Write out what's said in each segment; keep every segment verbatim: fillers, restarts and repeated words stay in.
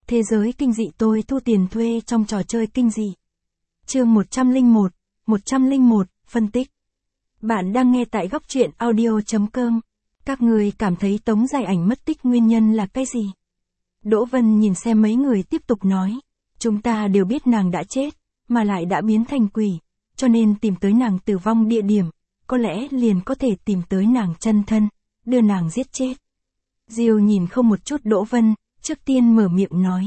Thế giới kinh dị tôi thu tiền thuê trong trò chơi kinh dị. Chương một trăm lẻ một, một trăm lẻ một, phân tích. Bạn đang nghe tại góc truyện audio chấm com. Các người cảm thấy Tống Giai Ảnh mất tích nguyên nhân là cái gì? Đỗ Vân nhìn xem mấy người tiếp tục nói. Chúng ta đều biết nàng đã chết, mà lại đã biến thành quỷ, cho nên tìm tới nàng tử vong địa điểm, có lẽ liền có thể tìm tới nàng chân thân, đưa nàng giết chết. Diêu nhìn không một chút Đỗ Vân, trước tiên mở miệng nói.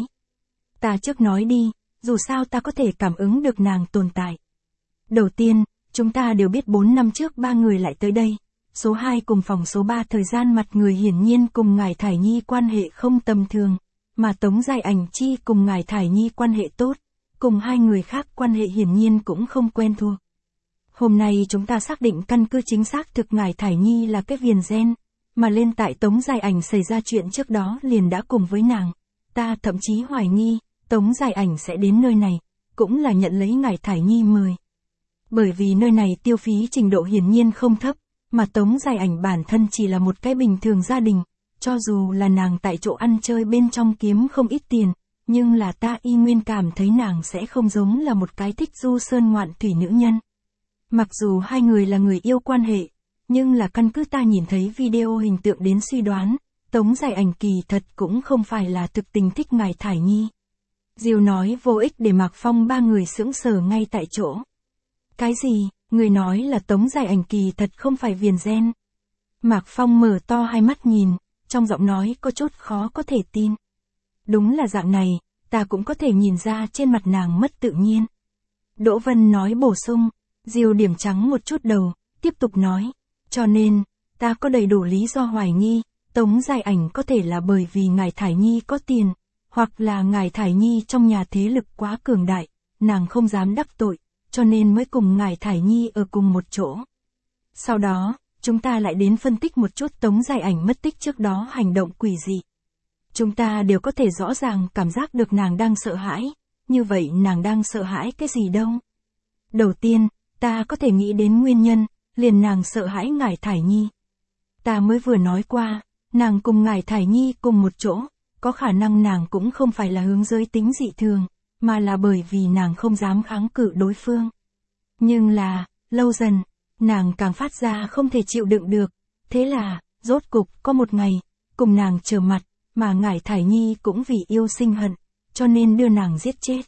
Ta trước nói đi, dù sao ta có thể cảm ứng được nàng tồn tại. Đầu tiên, chúng ta đều biết bốn năm trước ba người lại tới đây. Số hai cùng phòng số ba thời gian mặt người hiển nhiên cùng ngài Thải Nhi quan hệ không tầm thường, mà Tống Giai Ảnh chi cùng ngài Thải Nhi quan hệ tốt, cùng hai người khác quan hệ hiển nhiên cũng không quen thuộc. Hôm nay chúng ta xác định căn cứ chính xác thực ngài Thải Nhi là cái viền gen, mà lên tại Tống Giai Ảnh xảy ra chuyện trước đó liền đã cùng với nàng. Ta thậm chí hoài nghi, Tống Giai Ảnh sẽ đến nơi này, cũng là nhận lấy ngài Thải Nhi mời. Bởi vì nơi này tiêu phí trình độ hiển nhiên không thấp, mà Tống Giai Ảnh bản thân chỉ là một cái bình thường gia đình, cho dù là nàng tại chỗ ăn chơi bên trong kiếm không ít tiền, nhưng là ta y nguyên cảm thấy nàng sẽ không giống là một cái thích du sơn ngoạn thủy nữ nhân. Mặc dù hai người là người yêu quan hệ, nhưng là căn cứ ta nhìn thấy video hình tượng đến suy đoán, Tống Giai Ảnh kỳ thật cũng không phải là thực tình thích ngài Thải Nhi. Diêu nói vô ích để Mạc Phong ba người sững sờ ngay tại chỗ. Cái gì, người nói là Tống Giai Ảnh kỳ thật không phải viền gen? Mạc Phong mở to hai mắt nhìn, trong giọng nói có chút khó có thể tin. Đúng là dạng này, ta cũng có thể nhìn ra trên mặt nàng mất tự nhiên. Đỗ Vân nói bổ sung, Diêu điểm trắng một chút đầu, tiếp tục nói. Cho nên, ta có đầy đủ lý do hoài nghi, Tống Giai Ảnh có thể là bởi vì ngài Thải Nhi có tiền, hoặc là ngài Thải Nhi trong nhà thế lực quá cường đại, nàng không dám đắc tội, cho nên mới cùng ngài Thải Nhi ở cùng một chỗ. Sau đó, chúng ta lại đến phân tích một chút Tống Giai Ảnh mất tích trước đó hành động quỷ dị. Chúng ta đều có thể rõ ràng cảm giác được nàng đang sợ hãi, như vậy nàng đang sợ hãi cái gì đâu? Đầu tiên, ta có thể nghĩ đến nguyên nhân, liền nàng sợ hãi ngài Thải Nhi. Ta mới vừa nói qua, nàng cùng ngài Thải Nhi cùng một chỗ, có khả năng nàng cũng không phải là hướng giới tính dị thường, mà là bởi vì nàng không dám kháng cự đối phương. Nhưng là, lâu dần, nàng càng phát ra không thể chịu đựng được, thế là, rốt cục có một ngày, cùng nàng trở mặt, mà ngài Thải Nhi cũng vì yêu sinh hận, cho nên đưa nàng giết chết.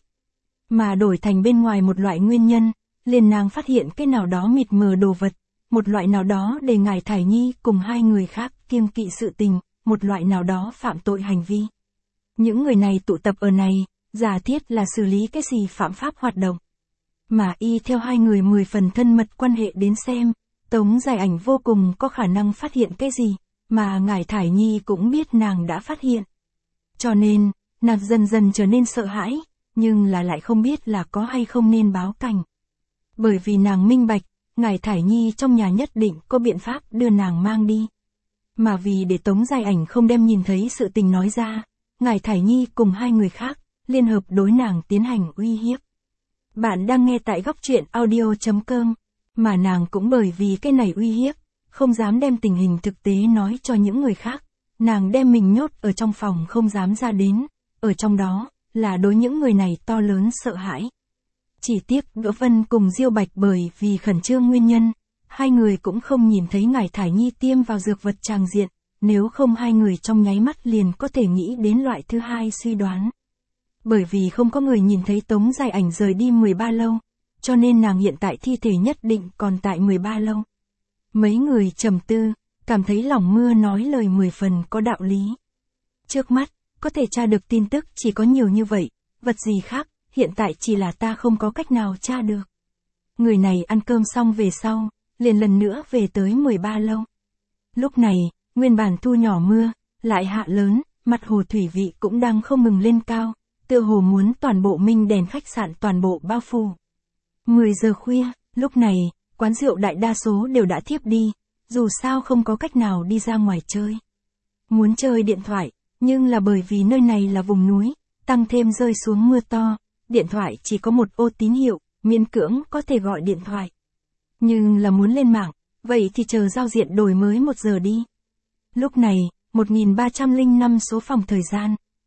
Mà đổi thành bên ngoài một loại nguyên nhân, liền nàng phát hiện cái nào đó mịt mờ đồ vật, một loại nào đó để ngài Thải Nhi cùng hai người khác kiêng kỵ sự tình, một loại nào đó phạm tội hành vi. Những người này tụ tập ở này, giả thiết là xử lý cái gì phạm pháp hoạt động. Mà y theo hai người mười phần thân mật quan hệ đến xem, Tống Giai Ảnh vô cùng có khả năng phát hiện cái gì, mà ngài Thải Nhi cũng biết nàng đã phát hiện. Cho nên, nàng dần dần trở nên sợ hãi, nhưng là lại không biết là có hay không nên báo cảnh. Bởi vì nàng minh bạch, ngài Thải Nhi trong nhà nhất định có biện pháp đưa nàng mang đi. Mà vì để Tống Giai Ảnh không đem nhìn thấy sự tình nói ra, ngài Thải Nhi cùng hai người khác, liên hợp đối nàng tiến hành uy hiếp. Bạn đang nghe tại góc truyện audio chấm com, mà nàng cũng bởi vì cái này uy hiếp, không dám đem tình hình thực tế nói cho những người khác, nàng đem mình nhốt ở trong phòng không dám ra đến, ở trong đó, là đối những người này to lớn sợ hãi. Chỉ tiếc Đỗ Vân cùng Diêu Bạch bởi vì khẩn trương nguyên nhân, hai người cũng không nhìn thấy ngài Thải Nhi tiêm vào dược vật tràng diện, nếu không hai người trong nháy mắt liền có thể nghĩ đến loại thứ hai suy đoán. Bởi vì không có người nhìn thấy Tống Giai Ảnh rời đi mười ba lâu, cho nên nàng hiện tại thi thể nhất định còn tại mười ba lâu. Mấy người trầm tư, cảm thấy lòng mưa nói lời mười phần có đạo lý. Trước mắt, có thể tra được tin tức chỉ có nhiều như vậy, vật gì khác, hiện tại chỉ là ta không có cách nào tra được. Người này ăn cơm xong về sau, liền lần nữa về tới mười ba lâu. Lúc này, nguyên bản thu nhỏ mưa, lại hạ lớn, mặt hồ thủy vị cũng đang không ngừng lên cao, tựa hồ muốn toàn bộ minh đèn khách sạn toàn bộ bao phủ. mười giờ khuya, lúc này, quán rượu đại đa số đều đã thiếp đi, dù sao không có cách nào đi ra ngoài chơi. Muốn chơi điện thoại, nhưng là bởi vì nơi này là vùng núi, tăng thêm rơi xuống mưa to, điện thoại chỉ có một ô tín hiệu, miễn cưỡng có thể gọi điện thoại. Nhưng là muốn lên mạng, vậy thì chờ giao diện đổi mới một giờ đi. Lúc này, một nghìn ba trăm lẻ năm số phòng thời gian,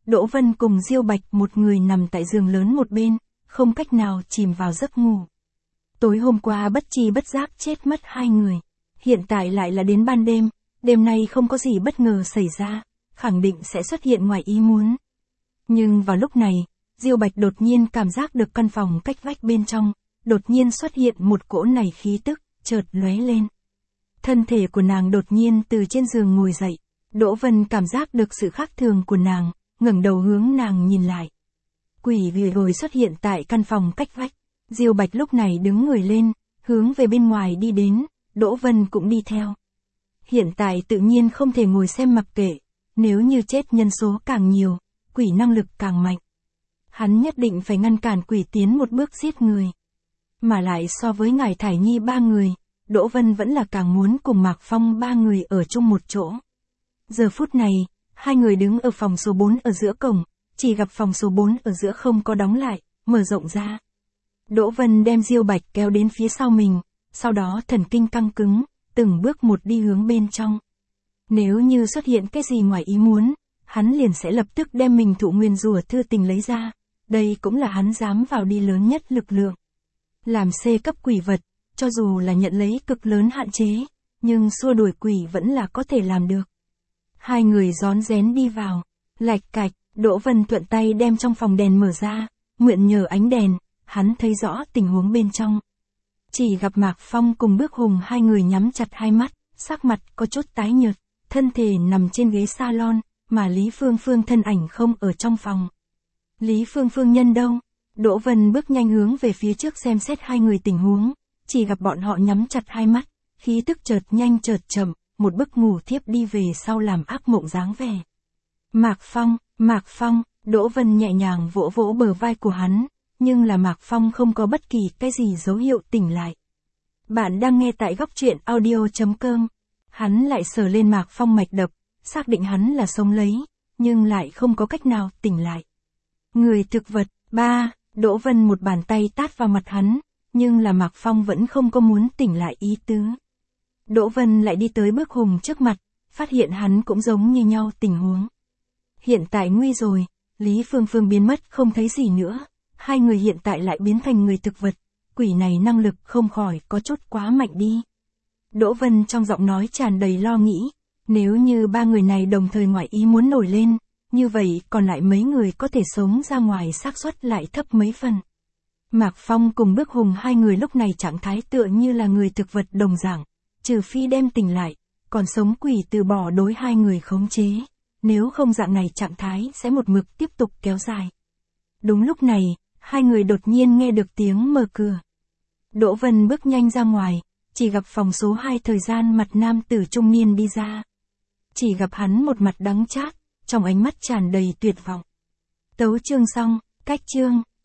Đỗ Vân cùng Diêu Bạch một người nằm tại giường lớn một bên, không cách nào chìm vào giấc ngủ. Tối hôm qua bất tri bất giác chết mất hai người. Hiện tại lại là đến ban đêm, đêm nay không có gì bất ngờ xảy ra, khẳng định sẽ xuất hiện ngoài ý muốn. Nhưng vào lúc này, Diêu Bạch đột nhiên cảm giác được căn phòng cách vách bên trong, đột nhiên xuất hiện một cỗ nảy khí tức, chợt lóe lên. Thân thể của nàng đột nhiên từ trên giường ngồi dậy, Đỗ Vân cảm giác được sự khác thường của nàng, ngẩng đầu hướng nàng nhìn lại. Quỷ vừa rồi xuất hiện tại căn phòng cách vách, Diêu Bạch lúc này đứng người lên, hướng về bên ngoài đi đến, Đỗ Vân cũng đi theo. Hiện tại tự nhiên không thể ngồi xem mặc kệ, nếu như chết nhân số càng nhiều, quỷ năng lực càng mạnh. Hắn nhất định phải ngăn cản quỷ tiến một bước giết người. Mà lại so với ngài Thải Nhi ba người, Đỗ Vân vẫn là càng muốn cùng Mạc Phong ba người ở chung một chỗ. Giờ phút này, hai người đứng ở phòng số bốn ở giữa cổng, chỉ gặp phòng số bốn ở giữa không có đóng lại, mở rộng ra. Đỗ Vân đem Diêu Bạch kéo đến phía sau mình, sau đó thần kinh căng cứng, từng bước một đi hướng bên trong. Nếu như xuất hiện cái gì ngoài ý muốn, hắn liền sẽ lập tức đem mình thụ nguyên rủa thư tình lấy ra, đây cũng là hắn dám vào đi lớn nhất lực lượng. Làm C cấp quỷ vật, cho dù là nhận lấy cực lớn hạn chế, nhưng xua đuổi quỷ vẫn là có thể làm được. Hai người rón rén đi vào, lạch cạch, Đỗ Vân thuận tay đem trong phòng đèn mở ra, mượn nhờ ánh đèn, hắn thấy rõ tình huống bên trong. Chỉ gặp Mạc Phong cùng Bước Hùng hai người nhắm chặt hai mắt, sắc mặt có chút tái nhợt, thân thể nằm trên ghế salon, mà Lý Phương Phương thân ảnh không ở trong phòng. Lý Phương Phương nhân đâu? Đỗ Vân bước nhanh hướng về phía trước xem xét hai người tình huống, chỉ gặp bọn họ nhắm chặt hai mắt, khí tức chợt nhanh chợt chậm, một bức ngủ thiếp đi về sau làm ác mộng dáng vẻ. Mạc Phong, Mạc Phong, Đỗ Vân nhẹ nhàng vỗ vỗ bờ vai của hắn, nhưng là Mạc Phong không có bất kỳ cái gì dấu hiệu tỉnh lại. Bạn đang nghe tại góc truyện audio chấm com. Hắn lại sờ lên Mạc Phong mạch đập, xác định hắn là sống lấy, nhưng lại không có cách nào tỉnh lại. Người thực vật, ba, Đỗ Vân một bàn tay tát vào mặt hắn, nhưng là Mạc Phong vẫn không có muốn tỉnh lại ý tứ. Đỗ Vân lại đi tới Bước Hùng trước mặt, phát hiện hắn cũng giống như nhau tình huống. Hiện tại nguy rồi, Lý Phương Phương biến mất không thấy gì nữa, hai người hiện tại lại biến thành người thực vật, quỷ này năng lực không khỏi có chút quá mạnh đi. Đỗ Vân trong giọng nói tràn đầy lo nghĩ, nếu như ba người này đồng thời ngoại ý muốn nổi lên, như vậy còn lại mấy người có thể sống ra ngoài xác suất lại thấp mấy phần. Mạc Phong cùng Bước Hùng hai người lúc này trạng thái tựa như là người thực vật đồng dạng, trừ phi đem tỉnh lại, còn sống quỷ từ bỏ đối hai người khống chế, nếu không dạng này trạng thái sẽ một mực tiếp tục kéo dài. Đúng lúc này, hai người đột nhiên nghe được tiếng mở cửa. Đỗ Vân bước nhanh ra ngoài, chỉ gặp phòng số hai thời gian mặt nam tử trung niên đi ra. Chỉ gặp hắn một mặt đắng chát, trong ánh mắt tràn đầy tuyệt vọng. Tấu chương xong, cách chương.